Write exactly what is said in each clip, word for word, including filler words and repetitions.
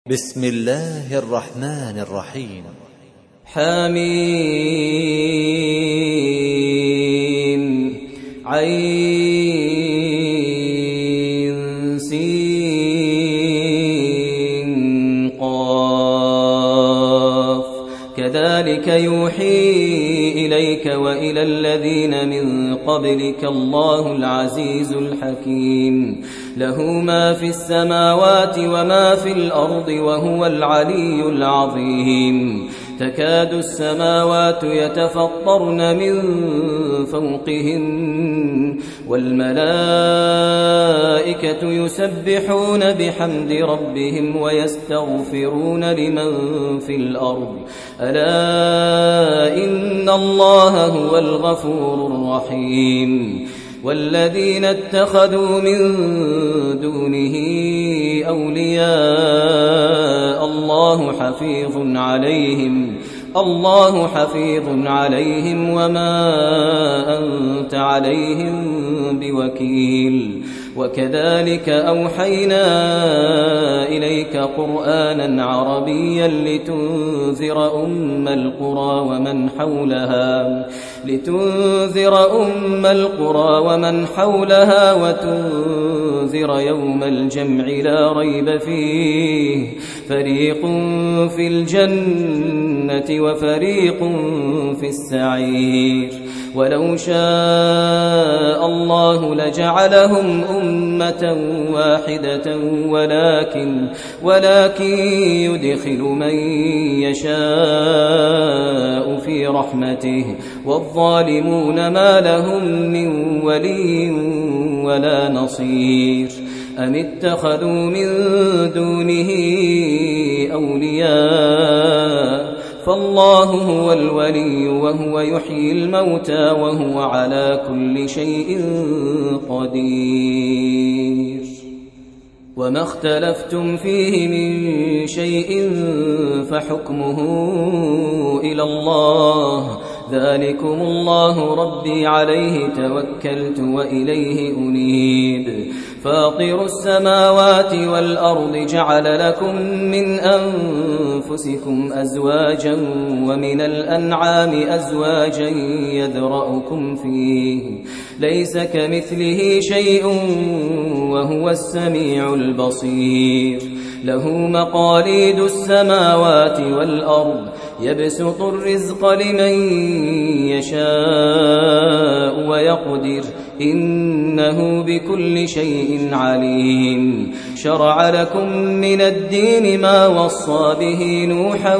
بسم الله الرحمن الرحيم. حميم عين سين قاف كذلك يوحي إليك وإلى الذين من قبلك الله العزيز الحكيم له ما في السماوات وما في الأرض وهو العلي العظيم تكاد السماوات يتفطرن من فوقهن والملائكة يسبحون بحمد ربهم ويستغفرون لمن في الأرض ألا إن الله هو الغفور الرحيم والذين اتخذوا من دونه أولياء الله حفيظ عليهم الله حفيظ عليهم وما أنت عليهم بوكيل وكذلك أوحينا إليك قرآنا عربيا لتنذر أم القرى ومن حولها لتنذر أم القرى ومن حولها وتنذر يوم الجمع لا ريب فيه فريق في الجنة وفريق في السعير ولو شاء الله لجعلهم أمة واحدة ولكن ولكن يدخل من يشاء في رحمته والظالمون ما لهم من ولي ولا نصير أم اتخذوا من دونه أولياء فالله هو الولي وهو يحيي الموتى وهو على كل شيء قدير وما اختلفتم فيه من شيء فحكمه إلى الله ذلكم الله ربي عليه توكلت وإليه أنيب فاطر السماوات والأرض جعل لكم من أنفسكم أزواجا ومن الأنعام أزواجا يذرأكم فيه ليس كمثله شيء وهو السميع البصير له مقاليد السماوات والأرض يبسط الرزق لمن يشاء ويقدر إنه بكل شيء عليم شرع لكم من الدين ما وصى به نوحا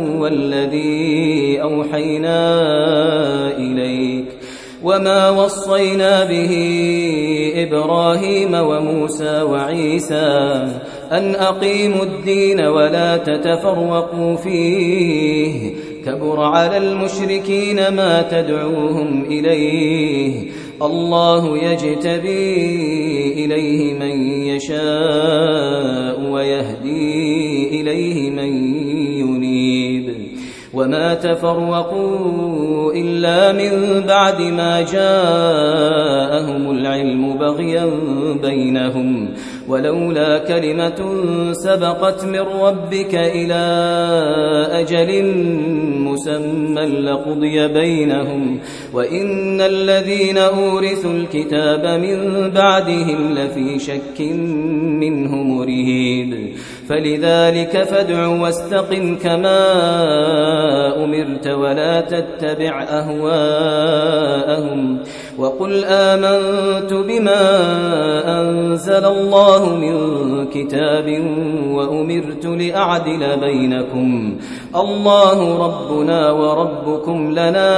والذي أوحينا إليك وما وصينا به إبراهيم وموسى وعيسى أن أقيموا الدين ولا تتفرقوا فيه كبر على المشركين ما تدعوهم إليه الله يجتبي إليه من يشاء ويهدي إليه من ينيب وما تفرقوا إلا من بعد ما جاءهم العلم بغيا بينهم ولولا كلمة سبقت من ربك إلى أجل مسمى لقضي بينهم وإن الذين أورثوا الكتاب من بعدهم لفي شك منه مريب فلذلك فادع واستقم كما أمرت ولا تتبع أهواءهم وقل آمنت بما أنزل الله من كتاب وأمرت لأعدل بينكم الله ربنا وربكم لنا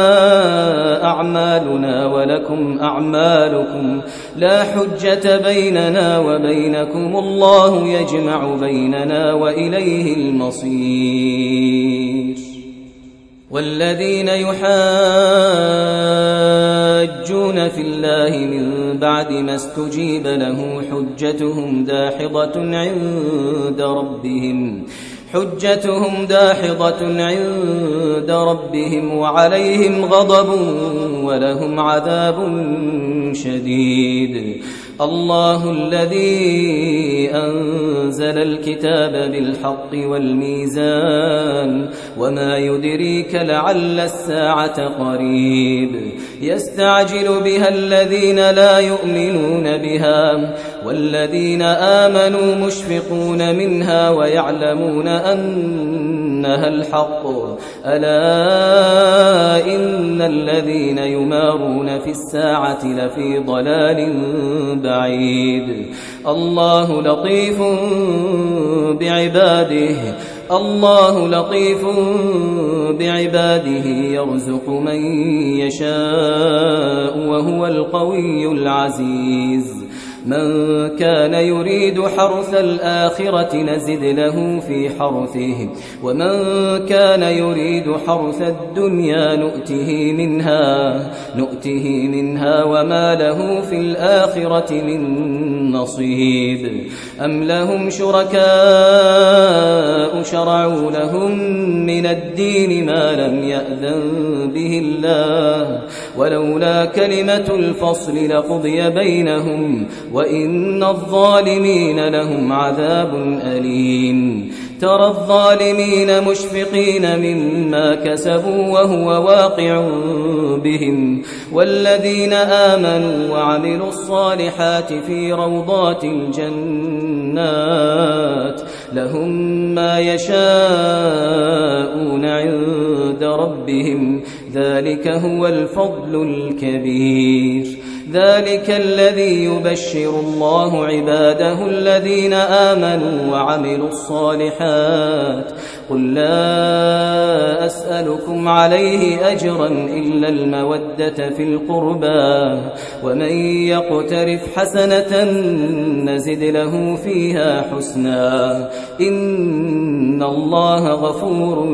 أعمالنا ولكم أعمالكم لا حجة بيننا وبينكم الله يجمع بيننا وإليه المصير والذين يحاجون في الله من بعد ما استجيب له حجتهم داحضة عند ربهم حجتهم داحضة عند ربهم وعليهم غضب ولهم عذاب شديد الله الذي أنزل الكتاب بالحق والميزان وما يدريك لعل الساعة قريب يستعجل بها الذين لا يؤمنون بها والذين آمنوا مشفقون منها ويعلمون أنها الحق ألا إن الذين يمارون في الساعة لفي ضلال بعيد الله لطيف بعباده الله لطيف بعباده يرزق من يشاء وهو القوي العزيز من كان يريد حرث الآخرة نزد له في حرثه ومن كان يريد حرث الدنيا نؤته منها نؤته منها وما له في الآخرة من نصيب أم لهم شركاء شرعوا لهم من الدين ما لم يأذن به الله ولولا كلمة الفصل لقضي بينهم وإن الظالمين لهم عذاب أليم ترى الظالمين مشفقين مما كسبوا وهو واقع بهم والذين آمنوا وعملوا الصالحات في روضات الجنات لهم ما يشاءون عند ربهم ذلك هو الفضل الكبير ذلك الذي يبشر الله عباده الذين آمنوا وعملوا الصالحات قل لا أسألكم عليه أجرا إلا المودة في القربى ومن يقترف حسنة نزد له فيها حسنا إن الله غفور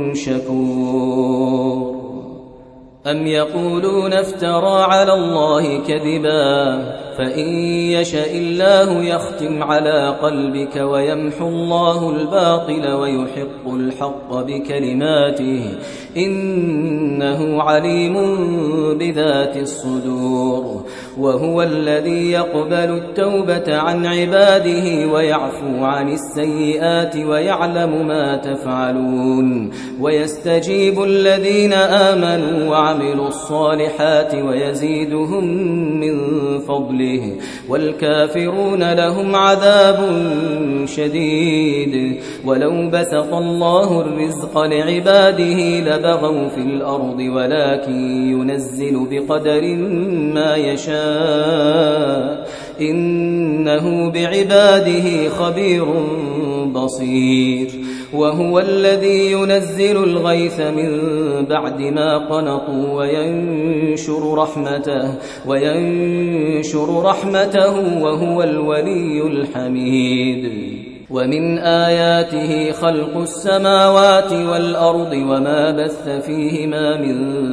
شكور أم يقولون افترى على الله كذبا فإن يشاء الله يختم على قلبك ويمحو الله الباطل ويحق الحق بكلماته إنه عليم بذات الصدور وهو الذي يقبل التوبة عن عباده ويعفو عن السيئات ويعلم ما تفعلون ويستجيب الذين آمنوا وعملوا الصالحات ويزيدهم من فضله والكافرون لهم عذاب شديد ولو بسط الله الرزق لعباده لبغوا في الأرض ولكن ينزل بقدر ما يشاء إنه بعباده خبير بصير وهو الذي ينزل الغيث من بعد ما قنطوا وينشر رحمته وينشر رحمته وهو الولي الحميد ومن آياته خلق السماوات والأرض وما بث فيهما من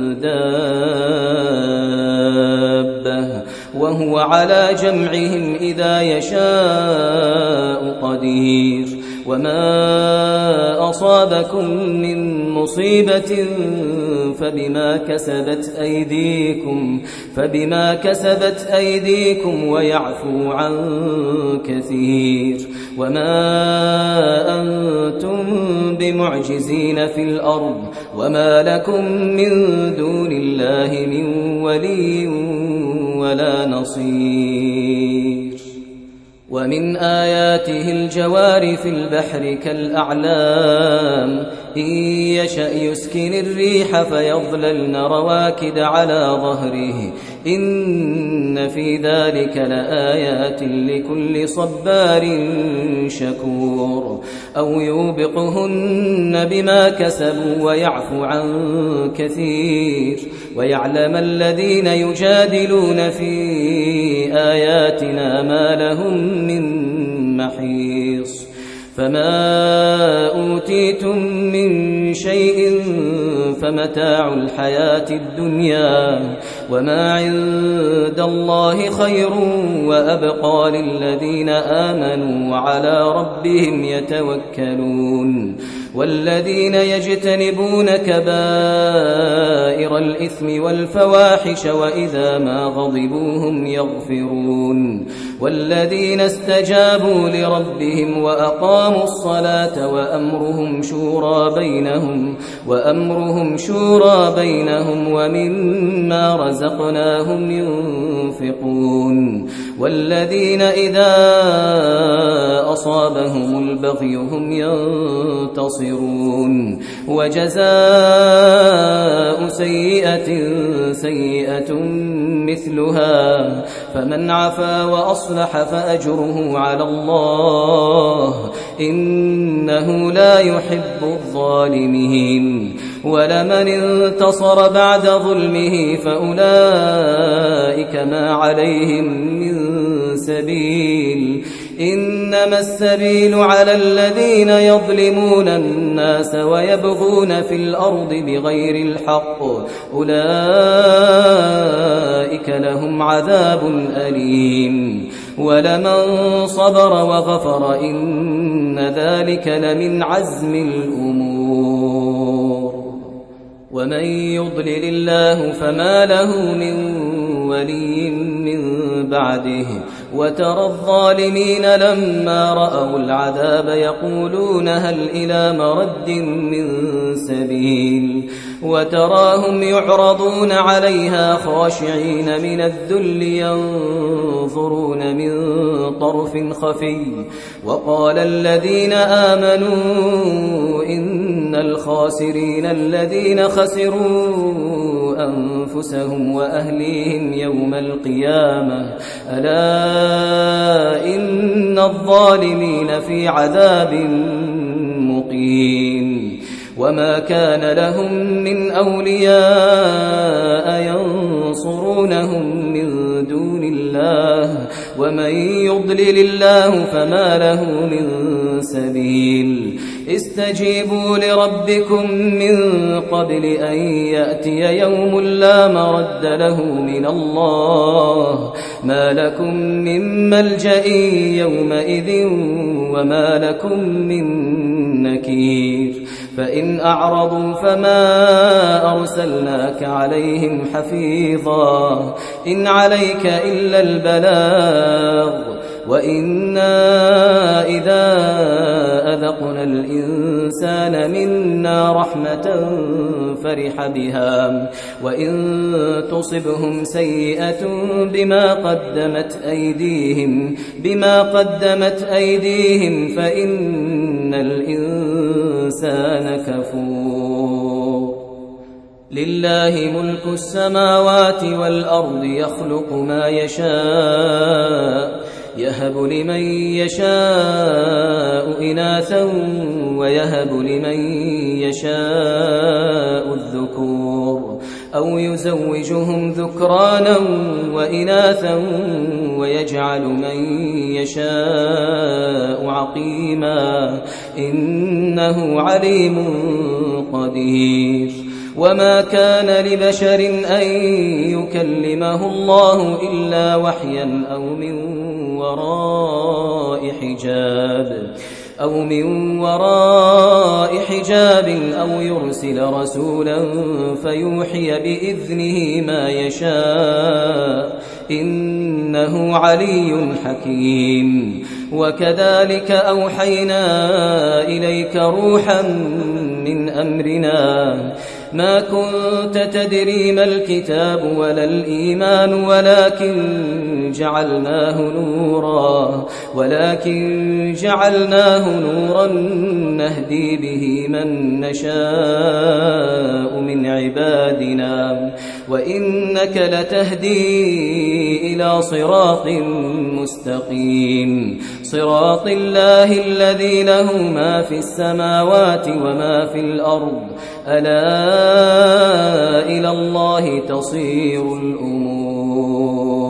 دابة وهو على جمعهم إذا يشاء قدير وما أصابكم من مصيبة فبما كسبت أيديكم فبما كسبت أيديكم ويعفو عن كثير وما أنتم بمعجزين في الأرض وما لكم من دون الله من ولي ولا نصير ومن آياته الجوار في البحر كالأعلام إن يشأ يسكن الريح فيظللن رواكد على ظهره إن في ذلك لآيات لكل صبار شكور أو يوبقهن بما كسبوا ويعفو عن كثير ويعلم الذين يجادلون في آياتنا ما لهم من محيص فما أوتيتم من شيء فمتاع الحياة الدنيا وما عند الله خير وأبقى للذين آمنوا وعلى ربهم يتوكلون والذين يجتنبون كبائر الإثم والفواحش وإذا ما غضبوا هم يغفرون والذين استجابوا لربهم وأقاموا الصلاة وأمرهم شورى بينهم وأمرهم شورى بينهم ومما رزقناهم ينفقون والذين إذا أصابهم البغي هم ينتصرون وجزاء سيئة سيئة مثلها فمن عفا وأصلح فأجره على الله إنه لا يحب الظالمين ولمن انتصر بعد ظلمه فأولئك ما عليهم من سبيل إنما السبيل على الذين يظلمون الناس ويبغون في الأرض بغير الحق أولئك لهم عذاب أليم ولمن صبر وغفر إن ذلك لمن عزم الأمور ومن يضلل الله فما له من ولي من بعده وترى الظالمين لما رأوا العذاب يقولون هل إلى مرد من سبيل وتراهم يعرضون عليها خاشعين من الذل ينظرون من طرف خفي وقال الذين آمنوا إن الخاسرين الذين خسروا أنفسهم وأهليهم يوم القيامة ألا إن الظالمين في عذاب مقيم وما كان لهم من أولياء ينصرونهم من دون الله ومن يضلل الله فما له من سبيل استجيبوا لربكم من قبل أن يأتي يوم لا مرد له من الله ما لكم من ملجأ يومئذ وما لكم من نكير فإن أعرضوا فما أرسلناك عليهم حفيظا إن عليك إلا البلاغ وإنا إذا أذقنا الإنسان منا رحمة فرح بها وإن تصبهم سيئة بما قدمت أيديهم بما قدمت أيديهم فإن الإنسان كفور لله ملك السماوات والأرض يخلق ما يشاء يهب لمن يشاء إناثا ويهب لمن يشاء الذكور أو يزوجهم ذكرانا وإناثا ويجعل من يشاء عقيما إنه عليم قدير وما كان لبشر أن يكلمه الله إلا وحيا أو من وراء حجاب أو من وراء حجاب أو يرسل رسولا فيوحي بإذنه ما يشاء إنه علي حكيم وكذلك أوحينا إليك روحا من أمرنا ما كنت تدري ما الكتاب ولا الإيمان ولكن جعلناه نورا ولكن جعلناه نورا نهدي به من نشاء من عبادنا وإنك لتهدي إلى صراط مستقيم صراط الله الذي له ما في السماوات وما في الأرض ألا إلى الله تصير الأمور